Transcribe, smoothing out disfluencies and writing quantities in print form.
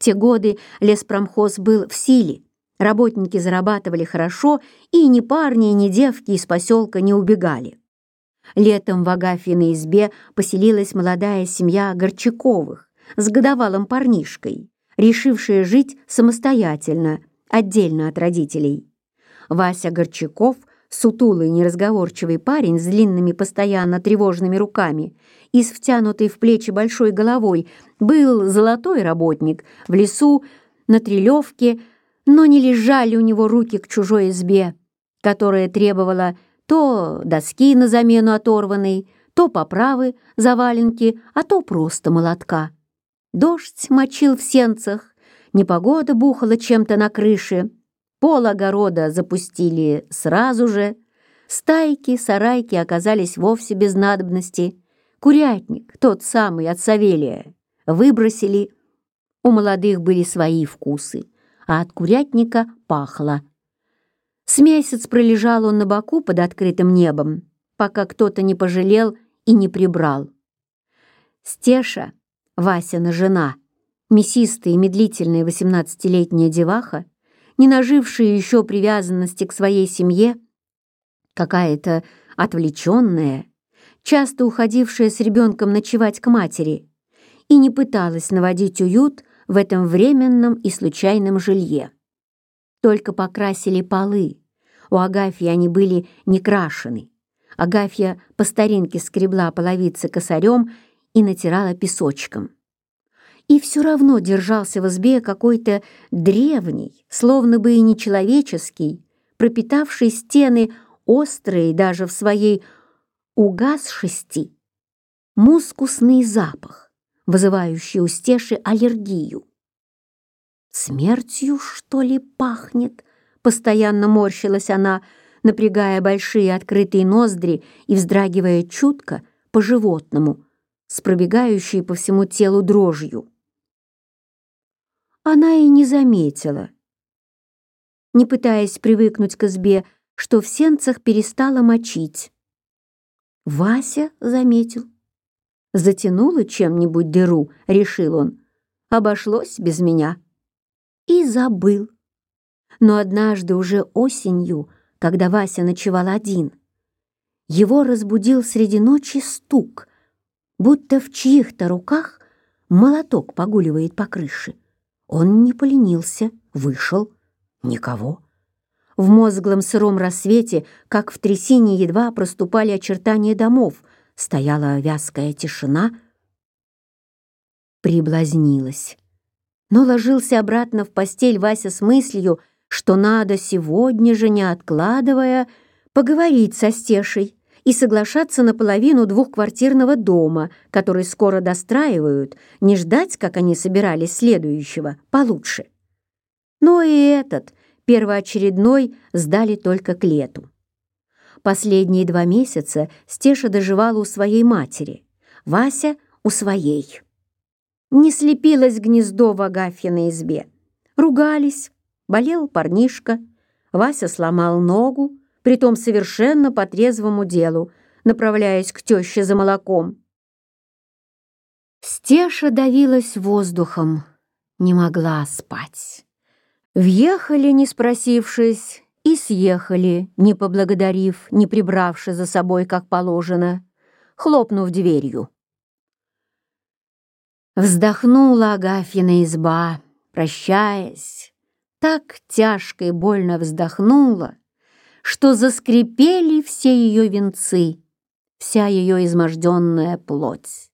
те годы леспромхоз был в силе, работники зарабатывали хорошо, и ни парни, ни девки из поселка не убегали. Летом в Агафьиной избе поселилась молодая семья Горчаковых с годовалым парнишкой, решившая жить самостоятельно, отдельно от родителей. Вася Горчаков, сутулый неразговорчивый парень с длинными постоянно тревожными руками и с втянутой в плечи большой головой, был золотой работник в лесу на Трелевке, но не лежали у него руки к чужой избе, которая требовала то доски на замену оторванной, то поправы заваленки, а то просто молотка. Дождь мочил в сенцах, непогода бухала чем-то на крыше, пол огорода запустили сразу же, стайки, сарайки оказались вовсе без надобности, курятник, тот самый от Савелия, выбросили. У молодых были свои вкусы, а от курятника пахло. С месяц пролежал он на боку под открытым небом, пока кто-то не пожалел и не прибрал. Стеша, Васина жена, мясистая и медлительная 18-летняя деваха, не нажившая еще привязанности к своей семье, какая-то отвлеченная, часто уходившая с ребенком ночевать к матери, и не пыталась наводить уют в этом временном и случайном жилье. Только покрасили полы. У Агафьи они были не крашены. Агафья по старинке скребла половицы косарем и натирала песочком. И все равно держался в избе какой-то древний, словно бы и нечеловеческий, пропитавший стены острый даже в своей угасшести, мускусный запах, вызывающий у Стеши аллергию. «Смертью, что ли, пахнет?» — постоянно морщилась она, напрягая большие открытые ноздри и вздрагивая чутко, по-животному, с пробегающей по всему телу дрожью. Она и не заметила, не пытаясь привыкнуть к избе, что в сенцах перестала мочить. Вася заметил. Затянула чем-нибудь дыру, решил он. Обошлось без меня. И забыл. Но однажды уже осенью, когда Вася ночевал один, его разбудил среди ночи стук, будто в чьих-то руках молоток погуливает по крыше. Он не поленился, вышел. Никого. В мозглом сыром рассвете, как в трясине, едва проступали очертания домов, стояла вязкая тишина. Приблазнилась. Но ложился обратно в постель Вася с мыслью, что надо сегодня же, не откладывая, поговорить со Стешей и соглашаться на половину двухквартирного дома, который скоро достраивают, не ждать, как они собирались следующего, получше. Но и этот, первоочередной, сдали только к лету. Последние 2 месяца Стеша доживала у своей матери, Вася у своей. Не слепилось гнездо в Агафьиной избе. Ругались, болел парнишка, Вася сломал ногу, притом совершенно по трезвому делу, направляясь к тёще за молоком. Стеша давилась воздухом, не могла спать. Въехали, не спросившись, и съехали, не поблагодарив, не прибравши за собой, как положено, хлопнув дверью. Вздохнула Агафьина изба, прощаясь, так тяжко и больно вздохнула, что заскрипели все ее венцы, вся ее изможденная плоть.